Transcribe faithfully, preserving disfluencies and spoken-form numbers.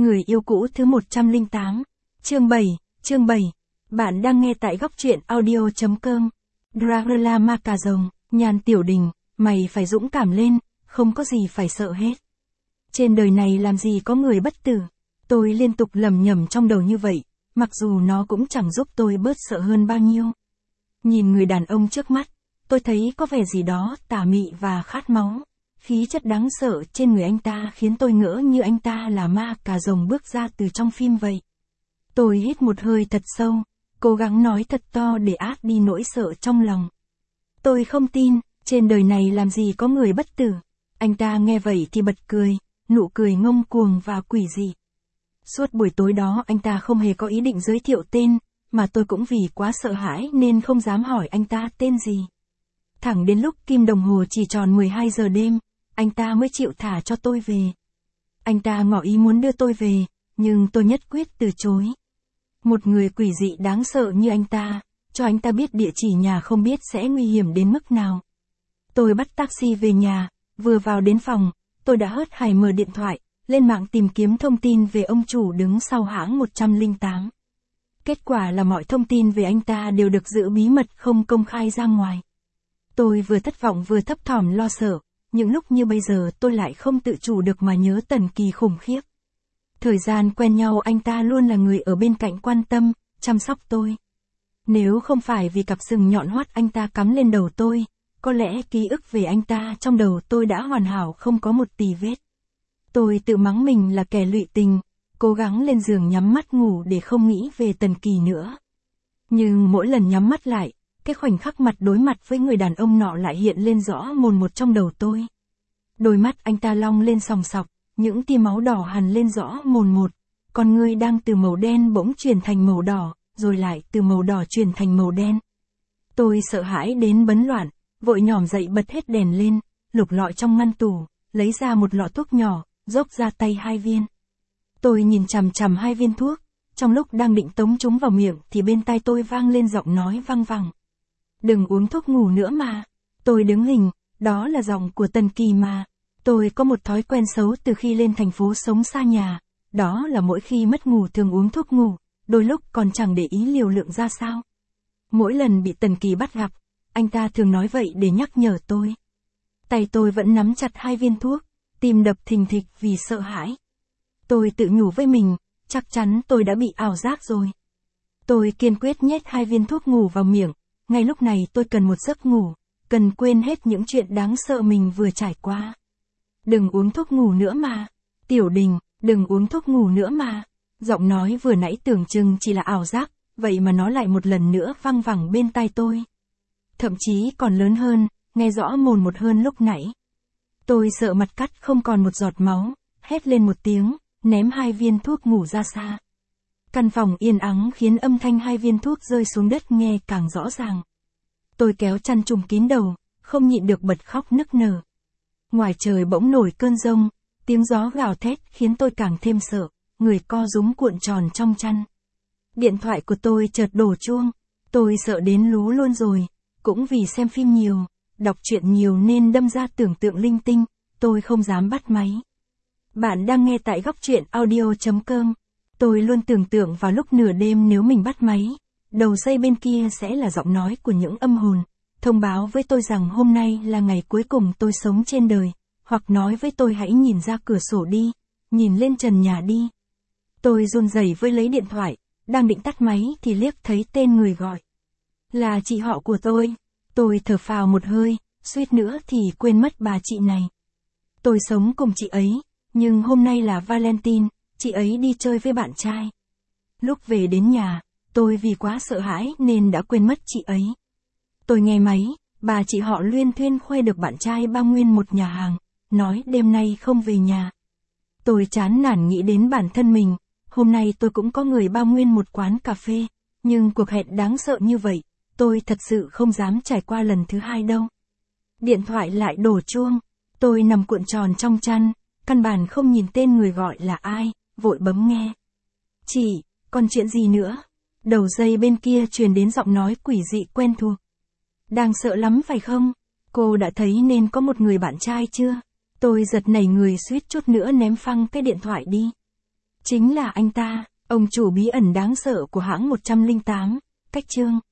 Người yêu cũ thứ một trăm lẻ tám, chương bảy, chương bảy. Bạn đang nghe tại góc truyện audio chấm com. Dracula ma cà rồng, Nhan Tiểu Đình, mày phải dũng cảm lên, không có gì phải sợ hết. Trên đời này làm gì có người bất tử. Tôi liên tục lầm nhầm trong đầu như vậy, mặc dù nó cũng chẳng giúp tôi bớt sợ hơn bao nhiêu. Nhìn người đàn ông trước mắt, tôi thấy có vẻ gì đó tà mị và khát máu. Khí chất đáng sợ trên người anh ta khiến tôi ngỡ như anh ta là ma cà rồng bước ra từ trong phim vậy. Tôi hít một hơi thật sâu, cố gắng nói thật to để át đi nỗi sợ trong lòng. Tôi không tin, trên đời này làm gì có người bất tử. Anh ta nghe vậy thì bật cười, nụ cười ngông cuồng và quỷ dị. Suốt buổi tối đó anh ta không hề có ý định giới thiệu tên, mà tôi cũng vì quá sợ hãi nên không dám hỏi anh ta tên gì. Thẳng đến lúc kim đồng hồ chỉ tròn mười hai giờ đêm, anh ta mới chịu thả cho tôi về. Anh ta ngỏ ý muốn đưa tôi về, nhưng tôi nhất quyết từ chối. Một người quỷ dị đáng sợ như anh ta, cho anh ta biết địa chỉ nhà không biết sẽ nguy hiểm đến mức nào. Tôi bắt taxi về nhà, vừa vào đến phòng, tôi đã hớt hải mở điện thoại, lên mạng tìm kiếm thông tin về ông chủ đứng sau hãng một trăm lẻ tám. Kết quả là mọi thông tin về anh ta đều được giữ bí mật không công khai ra ngoài. Tôi vừa thất vọng vừa thấp thỏm lo sợ, những lúc như bây giờ tôi lại không tự chủ được mà nhớ Tần Kỳ khủng khiếp. Thời gian quen nhau anh ta luôn là người ở bên cạnh quan tâm, chăm sóc tôi. Nếu không phải vì cặp sừng nhọn hoắt anh ta cắm lên đầu tôi, có lẽ ký ức về anh ta trong đầu tôi đã hoàn hảo không có một tì vết. Tôi tự mắng mình là kẻ lụy tình, cố gắng lên giường nhắm mắt ngủ để không nghĩ về Tần Kỳ nữa. Nhưng mỗi lần nhắm mắt lại, cái khoảnh khắc mặt đối mặt với người đàn ông nọ lại hiện lên rõ mồn một trong đầu tôi. Đôi mắt anh ta long lên sòng sọc, những tia máu đỏ hằn lên rõ mồn một, con ngươi đang từ màu đen bỗng chuyển thành màu đỏ, rồi lại từ màu đỏ chuyển thành màu đen. Tôi sợ hãi đến bấn loạn, vội nhỏm dậy bật hết đèn lên, lục lọi trong ngăn tủ, lấy ra một lọ thuốc nhỏ, dốc ra tay hai viên. Tôi nhìn chằm chằm hai viên thuốc, trong lúc đang định tống chúng vào miệng thì bên tai tôi vang lên giọng nói văng vẳng. Đừng uống thuốc ngủ nữa mà. Tôi đứng hình, đó là giọng của Tần Kỳ mà. Tôi có một thói quen xấu từ khi lên thành phố sống xa nhà, đó là mỗi khi mất ngủ thường uống thuốc ngủ, đôi lúc còn chẳng để ý liều lượng ra sao. Mỗi lần bị Tần Kỳ bắt gặp, anh ta thường nói vậy để nhắc nhở tôi. Tay tôi vẫn nắm chặt hai viên thuốc, tim đập thình thịch vì sợ hãi. Tôi tự nhủ với mình, chắc chắn tôi đã bị ảo giác rồi. Tôi kiên quyết nhét hai viên thuốc ngủ vào miệng, ngay lúc này tôi cần một giấc ngủ, cần quên hết những chuyện đáng sợ mình vừa trải qua. Đừng uống thuốc ngủ nữa mà. Tiểu Đình, đừng uống thuốc ngủ nữa mà. Giọng nói vừa nãy tưởng chừng chỉ là ảo giác, vậy mà nó lại một lần nữa văng vẳng bên tai tôi. Thậm chí còn lớn hơn, nghe rõ mồn một hơn lúc nãy. Tôi sợ mặt cắt không còn một giọt máu, hét lên một tiếng, ném hai viên thuốc ngủ ra xa. Căn phòng yên ắng khiến âm thanh hai viên thuốc rơi xuống đất nghe càng rõ ràng. Tôi kéo chăn trùm kín đầu, không nhịn được bật khóc nức nở. Ngoài trời bỗng nổi cơn giông, tiếng gió gào thét khiến tôi càng thêm sợ, người co rúm cuộn tròn trong chăn. Điện thoại của tôi chợt đổ chuông, tôi sợ đến lú luôn rồi, cũng vì xem phim nhiều, đọc truyện nhiều nên đâm ra tưởng tượng linh tinh, tôi không dám bắt máy. Bạn đang nghe tại góc truyện audio chấm com. Tôi luôn tưởng tượng vào lúc nửa đêm nếu mình bắt máy, đầu dây bên kia sẽ là giọng nói của những âm hồn, thông báo với tôi rằng hôm nay là ngày cuối cùng tôi sống trên đời, hoặc nói với tôi hãy nhìn ra cửa sổ đi, nhìn lên trần nhà đi. Tôi run rẩy với lấy điện thoại, đang định tắt máy thì liếc thấy tên người gọi. Là chị họ của tôi. Tôi thở phào một hơi, suýt nữa thì quên mất bà chị này. Tôi sống cùng chị ấy, nhưng hôm nay là Valentine, chị ấy đi chơi với bạn trai. Lúc về đến nhà, tôi vì quá sợ hãi nên đã quên mất chị ấy. Tôi nghe máy, bà chị họ luyên thuyên khoe được bạn trai bao nguyên một nhà hàng, nói đêm nay không về nhà. Tôi chán nản nghĩ đến bản thân mình, hôm nay tôi cũng có người bao nguyên một quán cà phê, nhưng cuộc hẹn đáng sợ như vậy, tôi thật sự không dám trải qua lần thứ hai đâu. Điện thoại lại đổ chuông, tôi nằm cuộn tròn trong chăn, căn bản không nhìn tên người gọi là ai, vội bấm nghe. Chị, còn chuyện gì nữa? Đầu dây bên kia truyền đến giọng nói quỷ dị quen thuộc. Đang sợ lắm phải không? Cô đã thấy nên có một người bạn trai chưa? Tôi giật nảy người suýt chút nữa ném phăng cái điện thoại đi. Chính là anh ta, ông chủ bí ẩn đáng sợ của hãng một trăm linh tám, cách chương.